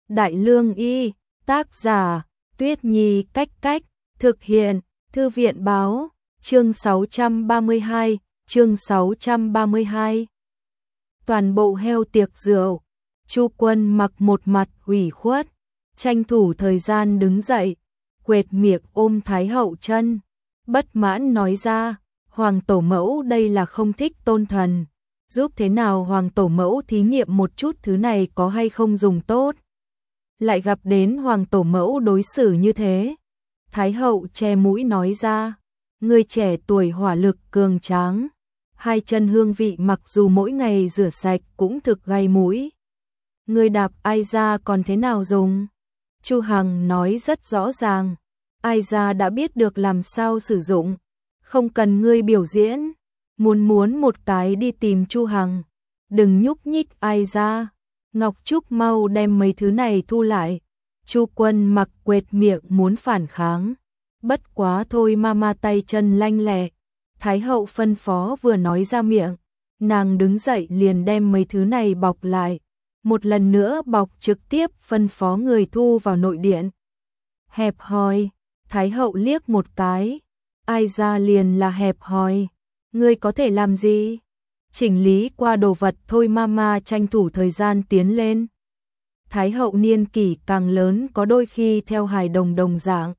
Đại Lương Y, tác giả, Tuyết Nhi Cách Cách, thực hiện, Thư viện Báo, chương 632, chương 632. Toàn bộ heo tiệc rượu, Chu Quân Mặc một mặt ủy khuất, tranh thủ thời gian đứng dậy, quệt miệng ôm Thái hậu chân, bất mãn nói ra, Hoàng tổ mẫu đây là không thích tôn thần, giúp thế nào Hoàng tổ mẫu thí nghiệm một chút thứ này có hay không dùng tốt. Lại gặp đến Hoàng tổ mẫu đối xử như thế. Thái hậu che mũi nói ra, người trẻ tuổi hỏa lực cường tráng, hai chân hương vị mặc dù mỗi ngày rửa sạch cũng thực gây mũi. Người đạp ai ra còn thế nào dùng? Chu Hằng nói rất rõ ràng, ai ra đã biết được làm sao sử dụng, không cần ngươi biểu diễn, muốn một cái đi tìm Chu Hằng, đừng nhúc nhích ai ra. Ngọc Trúc mau đem mấy thứ này thu lại. Chu Quân Mặc quệt miệng muốn phản kháng, bất quá thôi mama tay chân lanh lẹ. Thái hậu phân phó vừa nói ra miệng, nàng đứng dậy liền đem mấy thứ này bọc lại, một lần nữa bọc trực tiếp phân phó người thu vào nội điện. Hẹp hòi, Thái hậu liếc một cái, ai ra liền là hẹp hòi, ngươi có thể làm gì? Chỉnh lý qua đồ vật thôi mama tranh thủ thời gian tiến lên. Thái hậu niên kỷ càng lớn có đôi khi theo hài đồng dạng.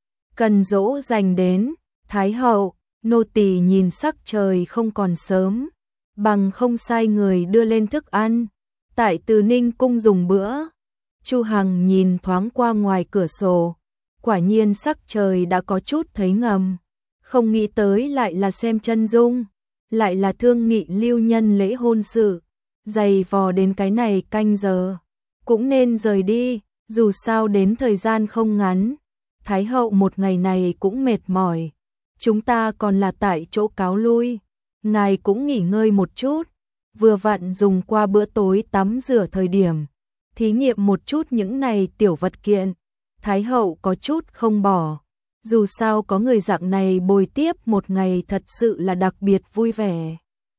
Cần dỗ dành đến, Thái hậu, nô tỳ nhìn sắc trời không còn sớm, bằng không sai người đưa lên thức ăn, tại Từ Ninh cung dùng bữa. Chu Hằng nhìn thoáng qua ngoài cửa sổ, quả nhiên sắc trời đã có chút thấy ngầm, không nghĩ tới lại là xem chân dung. Lại là thương nghị lưu nhân lễ hôn sự, dày vò đến cái này canh giờ, cũng nên rời đi, dù sao đến thời gian không ngắn. Thái hậu một ngày này cũng mệt mỏi, chúng ta còn là tại chỗ cáo lui, ngài cũng nghỉ ngơi một chút, vừa vặn dùng qua bữa tối tắm rửa thời điểm, thí nghiệm một chút những này tiểu vật kiện. Thái hậu có chút không bỏ. Dù sao có người dạng này bồi tiếp một ngày thật sự là đặc biệt vui vẻ.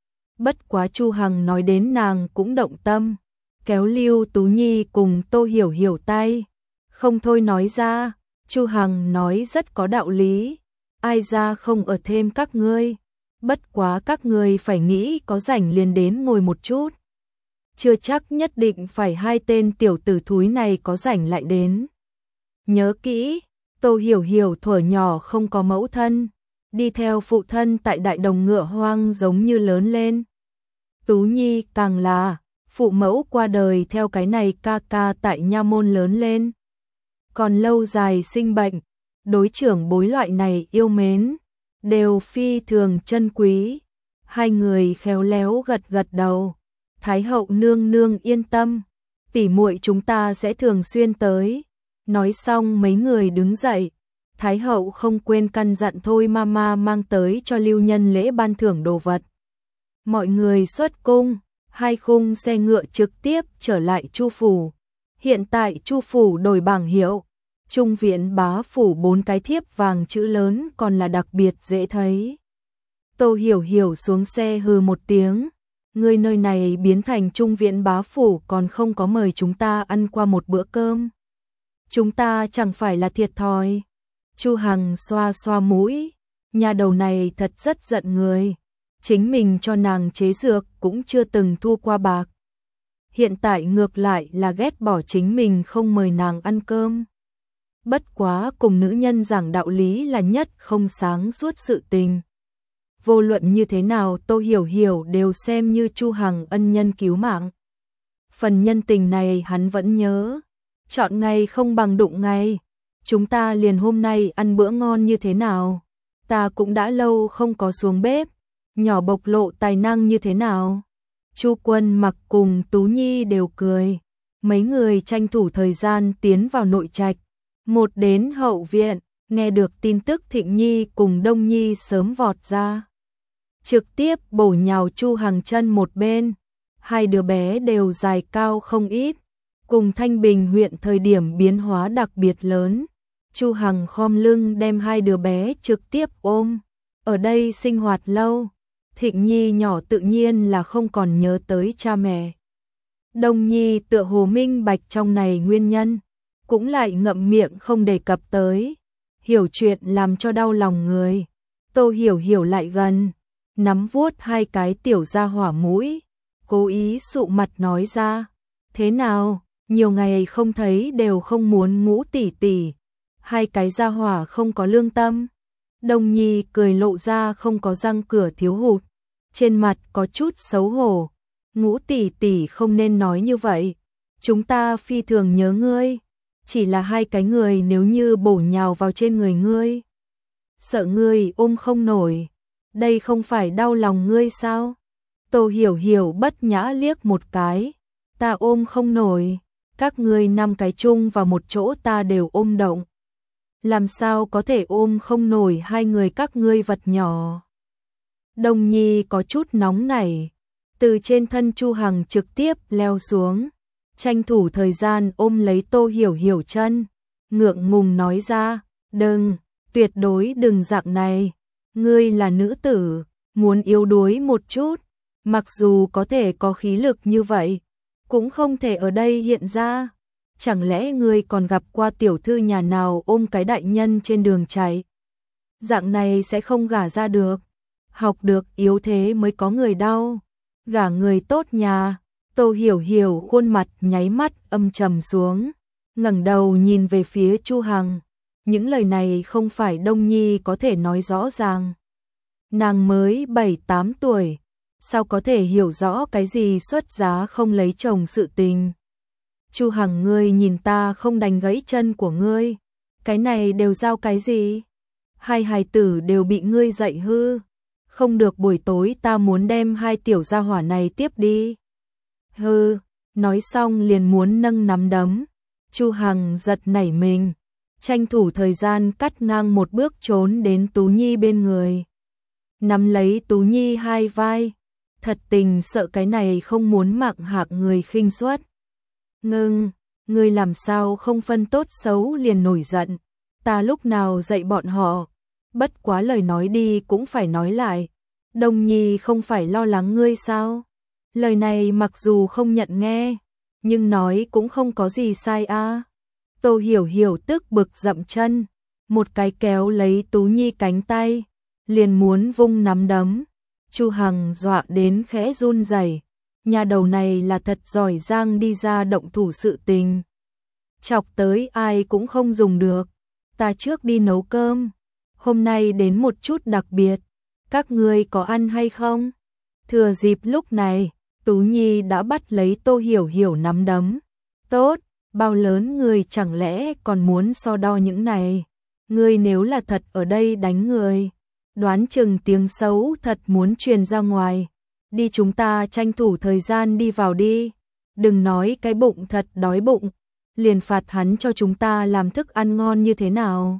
Bất quá Chu Hằng nói đến nàng cũng động tâm, kéo Lưu Tú Nhi cùng Tô Hiểu Hiểu tay, không thôi nói ra, Chu Hằng nói rất có đạo lý, ai ra không ở thêm các ngươi, bất quá các ngươi phải nghĩ có rảnh liền đến ngồi một chút. Chưa chắc nhất định phải hai tên tiểu tử thúi này có rảnh lại đến. Nhớ kỹ, Tô Hiểu Hiểu thuở nhỏ không có mẫu thân, đi theo phụ thân tại đại đồng ngựa hoang giống như lớn lên. Tú Nhi càng là, phụ mẫu qua đời theo cái này ca ca tại nha môn lớn lên. Còn lâu dài sinh bệnh, đối trưởng bối loại này yêu mến, đều phi thường chân quý. Hai người khéo léo gật gật đầu, Thái hậu nương nương yên tâm, tỉ muội chúng ta sẽ thường xuyên tới. Nói xong mấy người đứng dậy, Thái hậu không quên căn dặn thôi mama mang tới cho lưu nhân lễ ban thưởng đồ vật. Mọi người xuất cung, hai khung xe ngựa trực tiếp trở lại Chu phủ. Hiện tại Chu phủ đổi bảng hiệu, Trung viện bá phủ 4 cái thiếp vàng chữ lớn còn là đặc biệt dễ thấy. Tô Hiểu Hiểu xuống xe hừ một tiếng, người nơi này biến thành Trung viện bá phủ còn không có mời chúng ta ăn qua một bữa cơm. Chúng ta chẳng phải là thiệt thòi. Chu Hằng xoa xoa mũi, nhà đầu này thật rất giận người, chính mình cho nàng chế dược cũng chưa từng thu qua bạc. Hiện tại ngược lại là ghét bỏ chính mình không mời nàng ăn cơm. Bất quá cùng nữ nhân giảng đạo lý là nhất không sáng suốt sự tình. Vô luận như thế nào Tô Hiểu Hiểu đều xem như Chu Hằng ân nhân cứu mạng. Phần nhân tình này hắn vẫn nhớ. Chọn ngày không bằng đụng ngày, chúng ta liền hôm nay ăn bữa ngon như thế nào? Ta cũng đã lâu không có xuống bếp, nhỏ bộc lộ tài năng như thế nào? Chu Quân Mặc cùng Tú Nhi đều cười, mấy người tranh thủ thời gian tiến vào nội trạch, một đến hậu viện, nghe được tin tức Thịnh Nhi cùng Đông Nhi sớm vọt ra. Trực tiếp bổ nhào Chu Hằng chân một bên, hai đứa bé đều dài cao không ít. Cùng Thanh Bình huyện thời điểm biến hóa đặc biệt lớn, Chu Hằng khom lưng đem hai đứa bé trực tiếp ôm, ở đây sinh hoạt lâu, Thịnh Nhi nhỏ tự nhiên là không còn nhớ tới cha mẹ. Đông Nhi tựa hồ minh bạch trong này nguyên nhân, cũng lại ngậm miệng không đề cập tới. Hiểu chuyện làm cho đau lòng người. Tô Hiểu Hiểu lại gần, nắm vuốt hai cái tiểu gia hỏa mũi, cố ý sụ mặt nói ra, thế nào, nhiều ngày không thấy đều không muốn ngủ tỉ tỉ, hai cái gia hỏa không có lương tâm. Đông Nhi cười lộ ra không có răng cửa thiếu hụt, trên mặt có chút xấu hổ, Ngũ tỷ tỷ không nên nói như vậy, chúng ta phi thường nhớ ngươi, chỉ là hai cái người nếu như bổ nhào vào trên người ngươi, sợ ngươi ôm không nổi, đây không phải đau lòng ngươi sao? Tô Hiểu Hiểu bất nhã liếc một cái, ta ôm không nổi, các ngươi 5 cái chung vào một chỗ ta đều ôm động. Làm sao có thể ôm không nổi hai người các ngươi vật nhỏ? Đông Nhi có chút nóng nảy, từ trên thân Chu Hằng trực tiếp leo xuống, tranh thủ thời gian ôm lấy Tô Hiểu Hiểu chân, ngượng ngùng nói ra, đừng, tuyệt đối đừng dạng này, ngươi là nữ tử, muốn yếu đuối một chút, mặc dù có thể có khí lực như vậy, cũng không thể ở đây hiện ra. Chẳng lẽ ngươi còn gặp qua tiểu thư nhà nào ôm cái đại nhân trên đường chạy? Dạng này sẽ không gả ra được, học được yếu thế mới có người đau, gả người tốt nhà. Tô Hiểu Hiểu khuôn mặt nháy mắt âm trầm xuống, ngẩng đầu nhìn về phía Chu Hằng. Những lời này không phải Đông Nhi có thể nói rõ ràng. Nàng mới 7-8 tuổi, sao có thể hiểu rõ cái gì xuất giá không lấy chồng sự tình. Chu Hằng, ngươi nhìn ta không đánh gãy chân của ngươi, cái này đều giao cái gì? Hai hài tử đều bị ngươi dạy hư, không được, buổi tối ta muốn đem hai tiểu gia hỏa này tiếp đi. Hư, nói xong liền muốn nâng nắm đấm. Chu Hằng giật nảy mình, tranh thủ thời gian cắt ngang một bước trốn đến Tú Nhi bên người, nắm lấy Tú Nhi hai vai, thật tình sợ cái này không muốn mạng hạc người khinh suất. Ngưng, ngươi làm sao không phân tốt xấu liền nổi giận, ta lúc nào dạy bọn họ, bất quá lời nói đi cũng phải nói lại, Đông Nhi không phải lo lắng ngươi sao? Lời này mặc dù không nhận nghe, nhưng nói cũng không có gì sai a. Tô Hiểu Hiểu tức bực dậm chân, một cái kéo lấy Tú Nhi cánh tay, liền muốn vung nắm đấm. Chu Hằng dọa đến khẽ run rẩy, nhà đầu này là thật giỏi giang đi ra động thủ sự tình. Chọc tới ai cũng không dùng được, ta trước đi nấu cơm, hôm nay đến một chút đặc biệt, các ngươi có ăn hay không? Thừa dịp lúc này, Tú Nhi đã bắt lấy Tô Hiểu Hiểu nắm đấm. Tốt, bao lớn người chẳng lẽ còn muốn so đo những này? Ngươi nếu là thật ở đây đánh người, đoán chừng tiếng xấu thật muốn truyền ra ngoài. Đi, chúng ta tranh thủ thời gian đi vào đi. Đừng nói cái bụng thật đói bụng, liền phạt hắn cho chúng ta làm thức ăn ngon như thế nào.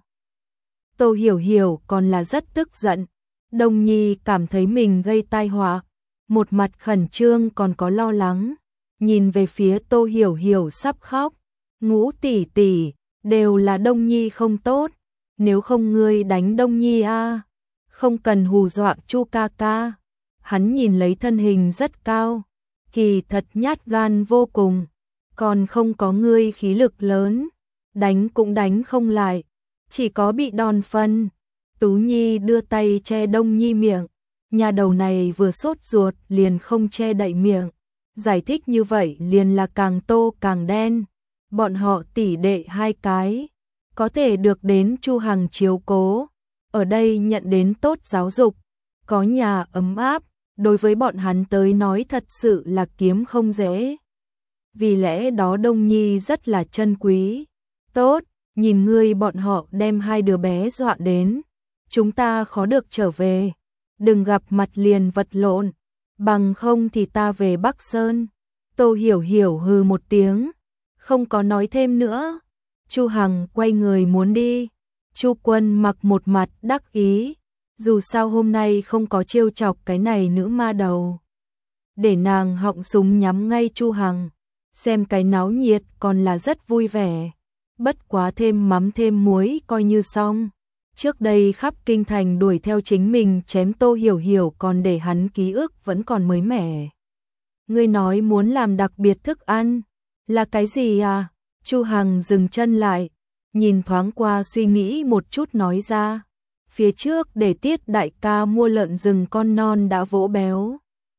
Tô Hiểu Hiểu còn là rất tức giận. Đông Nhi cảm thấy mình gây tai họa, một mặt khẩn trương còn có lo lắng, nhìn về phía Tô Hiểu Hiểu sắp khóc. Ngũ tỷ tỷ, đều là Đông Nhi không tốt, nếu không ngươi đánh Đông Nhi a, không cần hù dọa Chu ca ca. Hắn nhìn lấy thân hình rất cao, kỳ thật nhát gan vô cùng, còn không có ngươi khí lực lớn, đánh cũng đánh không lại, chỉ có bị đòn phân. Tú Nhi đưa tay che Đông Nhi miệng, nhà đầu này vừa sốt ruột liền không che đậy miệng, giải thích như vậy liền là càng tô càng đen. Bọn họ tỷ đệ hai cái, có thể được đến Chu Hằng chiếu cố, ở đây nhận đến tốt giáo dục, có nhà ấm áp, đối với bọn hắn tới nói thật sự là kiếm không dễ. Vì lẽ đó Đông Nhi rất là trân quý. Tốt, nhìn ngươi bọn họ đem hai đứa bé dọa đến, chúng ta khó được trở về, đừng gặp mặt liền vật lộn, bằng không thì ta về Bắc Sơn. Tô Hiểu Hiểu hừ một tiếng, không có nói thêm nữa. Chu Hằng quay người muốn đi, Chu Quân mặc một mặt đắc ý, dù sao hôm nay không có trêu chọc cái này nữ ma đầu, để nàng họng súng nhắm ngay Chu Hằng, xem cái náo nhiệt còn là rất vui vẻ, bất quá thêm mắm thêm muối coi như xong. Trước đây khắp kinh thành đuổi theo chính mình chém Tô Hiểu Hiểu còn để hắn ký ức vẫn còn mới mẻ. Ngươi nói muốn làm đặc biệt thức ăn, là cái gì à? Chu Hằng dừng chân lại, nhìn thoáng qua suy nghĩ một chút nói ra. Phía trước để Tiết đại ca mua lợn rừng con non đã vỗ béo.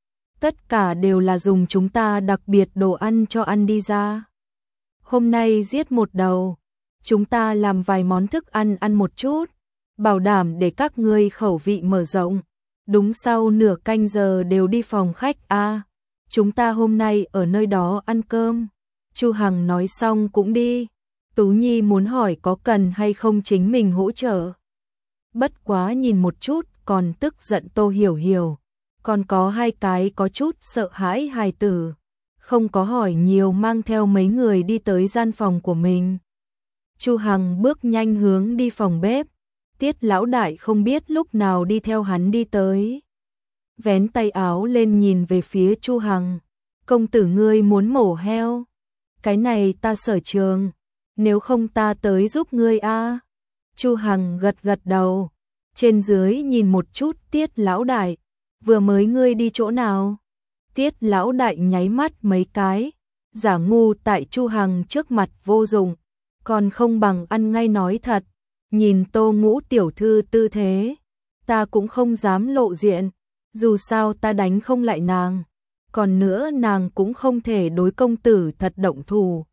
Tất cả đều là dùng chúng ta đặc biệt đồ ăn cho ăn đi ra. Hôm nay giết một đầu, chúng ta làm vài món thức ăn ăn một chút, bảo đảm để các ngươi khẩu vị mở rộng. Đúng sau nửa canh giờ đều đi phòng khách a. Chúng ta hôm nay ở nơi đó ăn cơm. Chu Hằng nói xong cũng đi. Tú Nhi muốn hỏi có cần hay không chính mình hỗ trợ. Bất quá nhìn một chút còn tức giận Tô Hiểu Hiểu. Còn có hai cái có chút sợ hãi hài tử. Không có hỏi nhiều mang theo mấy người đi tới gian phòng của mình. Chu Hằng bước nhanh hướng đi phòng bếp. Tiết lão đại không biết lúc nào đi theo hắn đi tới. Vén tay áo lên nhìn về phía Chu Hằng. Công tử ngươi muốn mổ heo. Cái này ta sở trường. Nếu không ta tới giúp ngươi a. Chu Hằng gật gật đầu. Trên dưới nhìn một chút Tiết lão đại. Vừa mới ngươi đi chỗ nào? Tiết lão đại nháy mắt mấy cái. Giả ngu tại Chu Hằng trước mặt vô dụng. Còn không bằng ăn ngay nói thật. Nhìn Tô Ngũ tiểu thư tư thế. Ta cũng không dám lộ diện. Dù sao ta đánh không lại nàng. Còn nữa nàng cũng không thể đối công tử thật động thủ.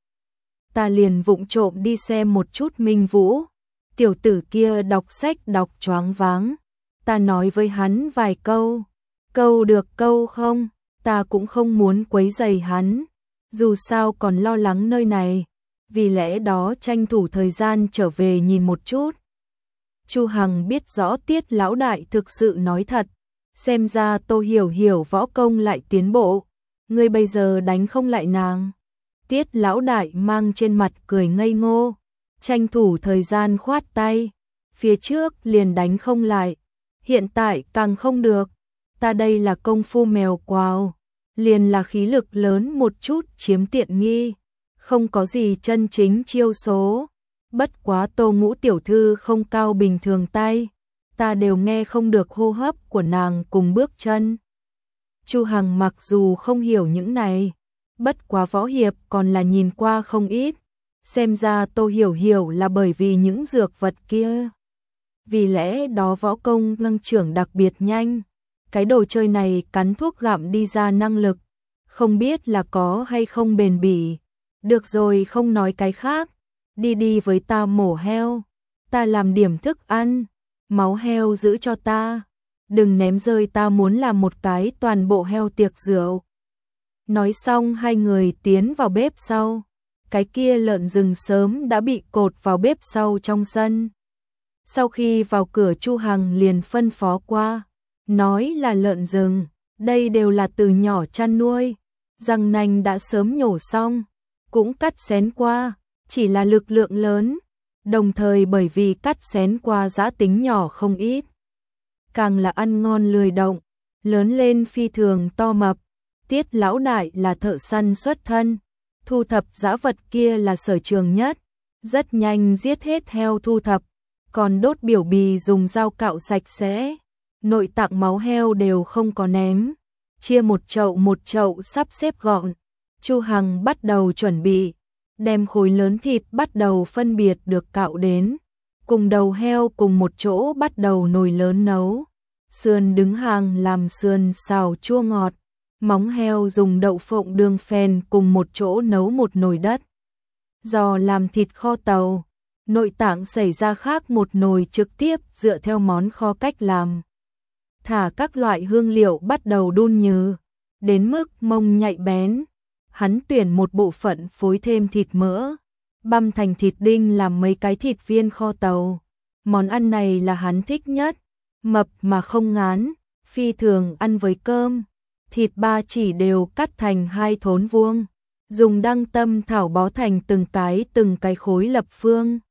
Ta liền vụng trộm đi xem một chút Minh Vũ. Tiểu tử kia đọc sách đọc choáng váng. Ta nói với hắn vài câu. Câu được câu không, ta cũng không muốn quấy rầy hắn. Dù sao còn lo lắng nơi này. Vì lẽ đó tranh thủ thời gian trở về nhìn một chút. Chu Hằng biết rõ Tiết lão đại thực sự nói thật. Xem ra Tô Hiểu Hiểu võ công lại tiến bộ. Ngươi bây giờ đánh không lại nàng. Tiết lão đại mang trên mặt cười ngây ngô. Tranh thủ thời gian khoát tay. Phía trước liền đánh không lại. Hiện tại càng không được. Ta đây là công phu mèo quào. Liền là khí lực lớn một chút chiếm tiện nghi. Không có gì chân chính chiêu số. Bất quá Tô Ngũ tiểu thư không cao bình thường tay. Ta đều nghe không được hô hấp của nàng cùng bước chân. Chu Hằng mặc dù không hiểu những này. Bất quá võ hiệp còn là nhìn qua không ít. Xem ra Tô Hiểu Hiểu là bởi vì những dược vật kia. Vì lẽ đó võ công tăng trưởng đặc biệt nhanh. Cái đồ chơi này cắn thuốc gặm đi ra năng lực. Không biết là có hay không bền bỉ. Được rồi không nói cái khác. Đi với ta mổ heo. Ta làm điểm thức ăn. Máu heo giữ cho ta. Đừng ném rơi ta muốn làm một cái toàn bộ heo tiệc rượu. Nói xong hai người tiến vào bếp sau. Cái kia lợn rừng sớm đã bị cột vào bếp sau trong sân. Sau khi vào cửa Chu Hằng liền phân phó qua. Nói là lợn rừng. Đây đều là từ nhỏ chăn nuôi. Răng nanh đã sớm nhổ xong. Cũng cắt xén qua. Chỉ là lực lượng lớn. Đồng thời bởi vì cắt xén qua giã tính nhỏ không ít. Càng là ăn ngon lười động. Lớn lên phi thường to mập. Tiết lão đại là thợ săn xuất thân. Thu thập dã vật kia là sở trường nhất. Rất nhanh giết hết heo thu thập. Còn đốt biểu bì dùng dao cạo sạch sẽ. Nội tạng máu heo đều không có ném. Chia một chậu sắp xếp gọn. Chu Hằng bắt đầu chuẩn bị. Đem khối lớn thịt bắt đầu phân biệt được cạo đến. Cùng đầu heo cùng một chỗ bắt đầu nồi lớn nấu. Sườn đứng hàng làm sườn xào chua ngọt. Móng heo dùng đậu phộng đường phèn cùng một chỗ nấu một nồi đất. Giò làm thịt kho tàu. Nội tạng xảy ra khác một nồi trực tiếp dựa theo món kho cách làm. Thả các loại hương liệu bắt đầu đun nhừ. Đến mức mông nhạy bén. Hắn tuyển một bộ phận phối thêm thịt mỡ. Băm thành thịt đinh làm mấy cái thịt viên kho tàu. Món ăn này là hắn thích nhất. Mập mà không ngán. Phi thường ăn với cơm. Thịt ba chỉ đều cắt thành 2 thốn vuông. Dùng đăng tâm thảo bó thành từng cái khối lập phương.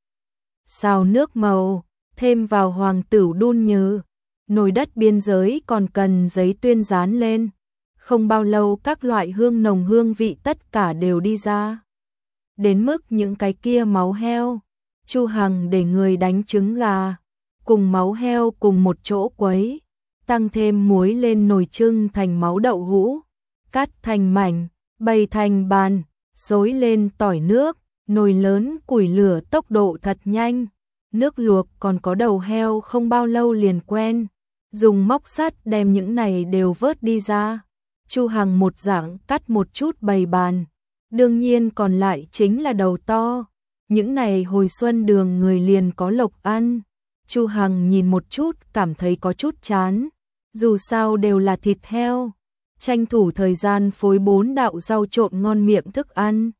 Xào nước màu. Thêm vào hoàng tửu đun nhừ. Nồi đất biên giới còn cần giấy tuyên dán lên. Không bao lâu các loại hương nồng hương vị tất cả đều đi ra. Đến mức những cái kia máu heo. Chu Hằng để người đánh trứng gà. Cùng máu heo cùng một chỗ quấy. Tăng thêm muối lên nồi trưng thành máu đậu hũ. cắt thành mảnh, bày thành bàn, xối lên tỏi nước, nồi lớn củi lửa tốc độ thật nhanh. Nước luộc còn có đầu heo không bao lâu liền quen, dùng móc sắt đem những này đều vớt đi ra. Chu Hằng một dạng cắt một chút bày bàn, đương nhiên còn lại chính là đầu to. Những này hồi xuân đường người liền có lộc ăn. Chu Hằng nhìn một chút cảm thấy có chút chán, dù sao đều là thịt heo, tranh thủ thời gian phối 4 đạo rau trộn ngon miệng thức ăn.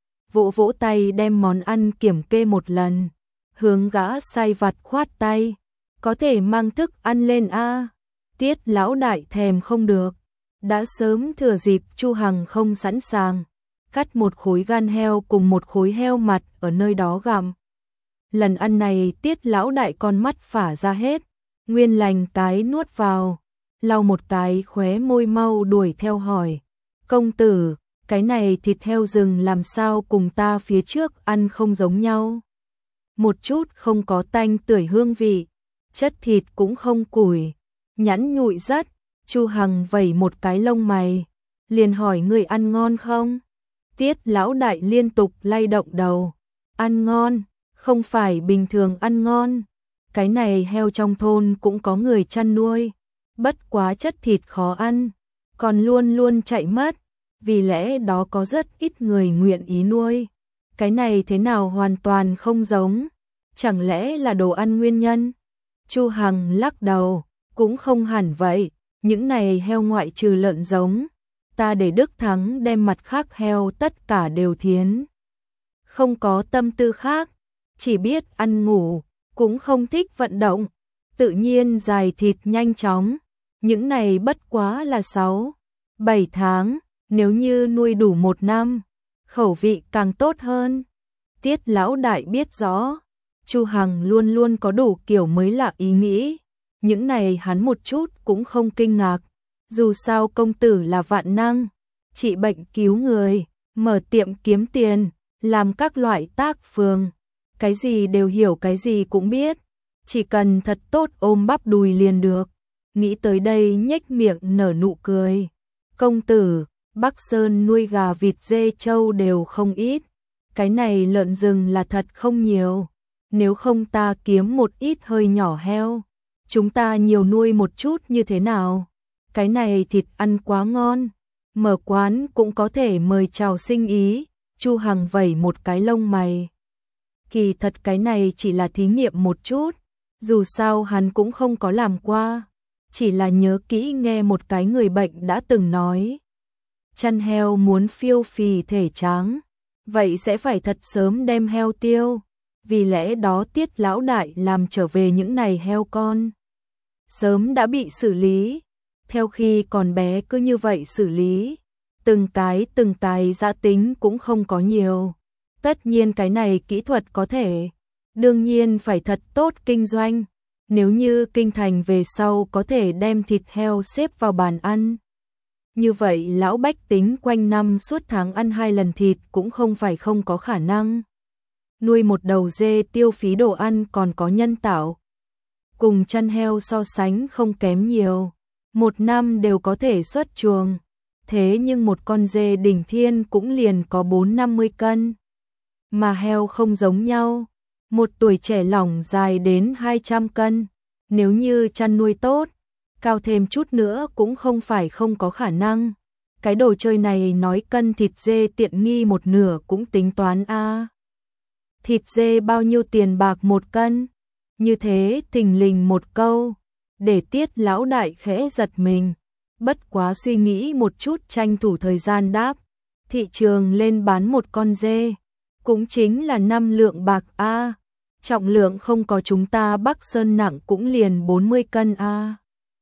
Vỗ vỗ tay đem món ăn kiểm kê một lần, hướng gã sai vặt khoát tay, có thể mang thức ăn lên a. Tiết lão đại thèm không được, đã sớm thừa dịp Chu Hằng không sẵn sàng, cắt một khối gan heo cùng một khối heo mặt ở nơi đó gặm. Lần ăn này Tiết lão đại con mắt phả ra hết, nguyên lành cái nuốt vào, lau một cái khóe môi mau đuổi theo hỏi, công tử, cái này thịt heo rừng làm sao cùng ta phía trước ăn không giống nhau? Một chút không có tanh tưởi hương vị, chất thịt cũng không củi, nhẵn nhụi rất. Chu Hằng vẩy một cái lông mày, liền hỏi người ăn ngon không? Tiết lão đại liên tục lay động đầu, ăn ngon, không phải bình thường ăn ngon. Cái này heo trong thôn cũng có người chăn nuôi, bất quá chất thịt khó ăn, còn luôn luôn chạy mất, vì lẽ đó có rất ít người nguyện ý nuôi. Cái này thế nào hoàn toàn không giống, chẳng lẽ là đồ ăn nguyên nhân? Chu Hằng lắc đầu, cũng không hẳn vậy, những này heo ngoại trừ lợn giống, ta để Đức Thắng đem mặt khác heo tất cả đều thiến. Không có tâm tư khác, chỉ biết ăn ngủ, cũng không thích vận động, tự nhiên dài thịt nhanh chóng. Những này bất quá là 6, 7 tháng, nếu như nuôi đủ 1 năm, khẩu vị càng tốt hơn. Tiết lão đại biết rõ, Chu Hằng luôn luôn có đủ kiểu mới lạ ý nghĩ, những này hắn một chút cũng không kinh ngạc, dù sao công tử là vạn năng, trị bệnh cứu người, mở tiệm kiếm tiền, làm các loại tác phường, cái gì đều hiểu cái gì cũng biết, chỉ cần thật tốt ôm bắp đùi liền được. Nghĩ tới đây nhếch miệng nở nụ cười. Công tử, Bắc Sơn nuôi gà vịt dê trâu đều không ít, cái này lợn rừng là thật không nhiều, nếu không ta kiếm một ít hơi nhỏ heo, chúng ta nhiều nuôi một chút như thế nào? Cái này thịt ăn quá ngon, mở quán cũng có thể mời chào sinh ý. Chu Hằng vẩy một cái lông mày. Kỳ thật cái này chỉ là thí nghiệm một chút, dù sao hắn cũng không có làm qua, chỉ là nhớ kỹ nghe một cái người bệnh đã từng nói. Chăn heo muốn phiêu phì thể tráng, vậy sẽ phải thật sớm đem heo tiêu, vì lẽ đó Tiết lão đại làm trở về những này heo con. Sớm đã bị xử lý, theo khi còn bé cứ như vậy xử lý, từng cái giã tính cũng không có nhiều. Tất nhiên cái này kỹ thuật có thể, đương nhiên phải thật tốt kinh doanh, nếu như kinh thành về sau có thể đem thịt heo xếp vào bàn ăn. Như vậy lão bách tính quanh năm suốt tháng ăn 2 lần thịt cũng không phải không có khả năng. Nuôi một đầu dê tiêu phí đồ ăn còn có nhân tạo, cùng chăn heo so sánh không kém nhiều, 1 năm đều có thể xuất chuồng, thế nhưng một con dê đỉnh thiên cũng liền có 4-50 cân. Mà heo không giống nhau, một tuổi trẻ lỏng dài đến 200 cân, nếu như chăn nuôi tốt, cao thêm chút nữa cũng không phải không có khả năng. Cái đồ chơi này nói cân thịt dê tiện nghi một nửa cũng tính toán a. Thịt dê bao nhiêu tiền bạc 1 cân? Như thế thình lình một câu, để Tiết lão đại khẽ giật mình, bất quá suy nghĩ một chút tranh thủ thời gian đáp, thị trường lên bán một con dê, cũng chính là 5 lượng bạc a, trọng lượng không có chúng ta Bắc Sơn nặng cũng liền 40 cân a.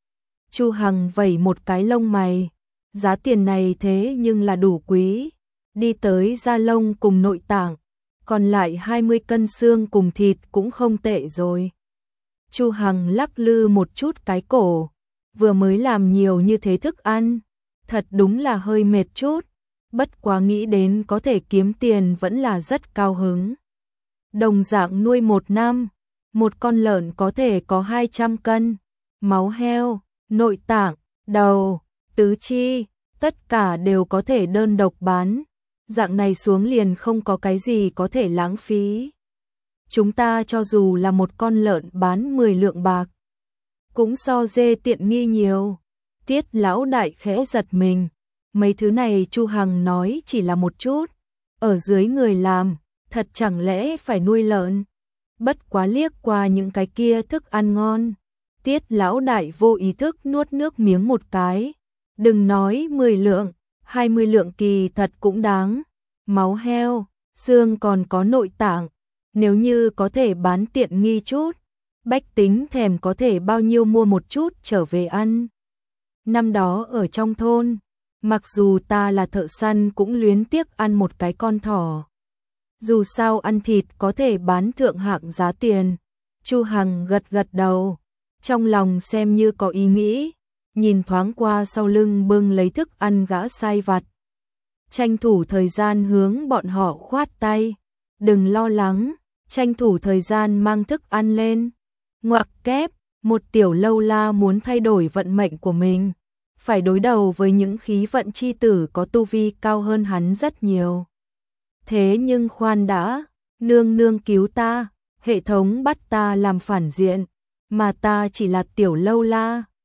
Chu Hằng vẩy một cái lông mày, giá tiền này thế nhưng là đủ quý, đi tới da lông cùng nội tạng, còn lại 20 cân xương cùng thịt cũng không tệ rồi. Chu Hằng lắc lư một chút cái cổ, vừa mới làm nhiều như thế thức ăn, thật đúng là hơi mệt chút, bất quá nghĩ đến có thể kiếm tiền vẫn là rất cao hứng. Đồng dạng nuôi 1 năm, một con lợn có thể có 200 cân, máu heo, nội tạng, đầu, tứ chi, tất cả đều có thể đơn độc bán, dạng này xuống liền không có cái gì có thể lãng phí. Chúng ta cho dù là một con lợn bán 10 lượng bạc, cũng so dê tiện nghi nhiều. Tiết lão đại khẽ giật mình, mấy thứ này Chu Hằng nói chỉ là một chút, ở dưới người làm, thật chẳng lẽ phải nuôi lợn. Bất quá liếc qua những cái kia thức ăn ngon, Tiết lão đại vô ý thức nuốt nước miếng một cái. Đừng nói 10 lượng, 20 lượng kỳ thật cũng đáng. Máu heo, xương còn có nội tạng, nếu như có thể bán tiện nghi chút, bách tính thèm có thể bao nhiêu mua một chút trở về ăn. Năm đó ở trong thôn, mặc dù ta là thợ săn cũng luyến tiếc ăn một cái con thỏ. Dù sao ăn thịt có thể bán thượng hạng giá tiền. Chu Hằng gật gật đầu, trong lòng xem như có ý nghĩ, nhìn thoáng qua sau lưng bưng lấy thức ăn gã sai vặt. Tranh thủ thời gian hướng bọn họ khoát tay, đừng lo lắng, tranh thủ thời gian mang thức ăn lên. Ngoặc kép, một tiểu lâu la muốn thay đổi vận mệnh của mình, phải đối đầu với những khí vận chi tử có tu vi cao hơn hắn rất nhiều. Thế nhưng khoan đã, nương nương cứu ta, hệ thống bắt ta làm phản diện, mà ta chỉ là tiểu lâu la,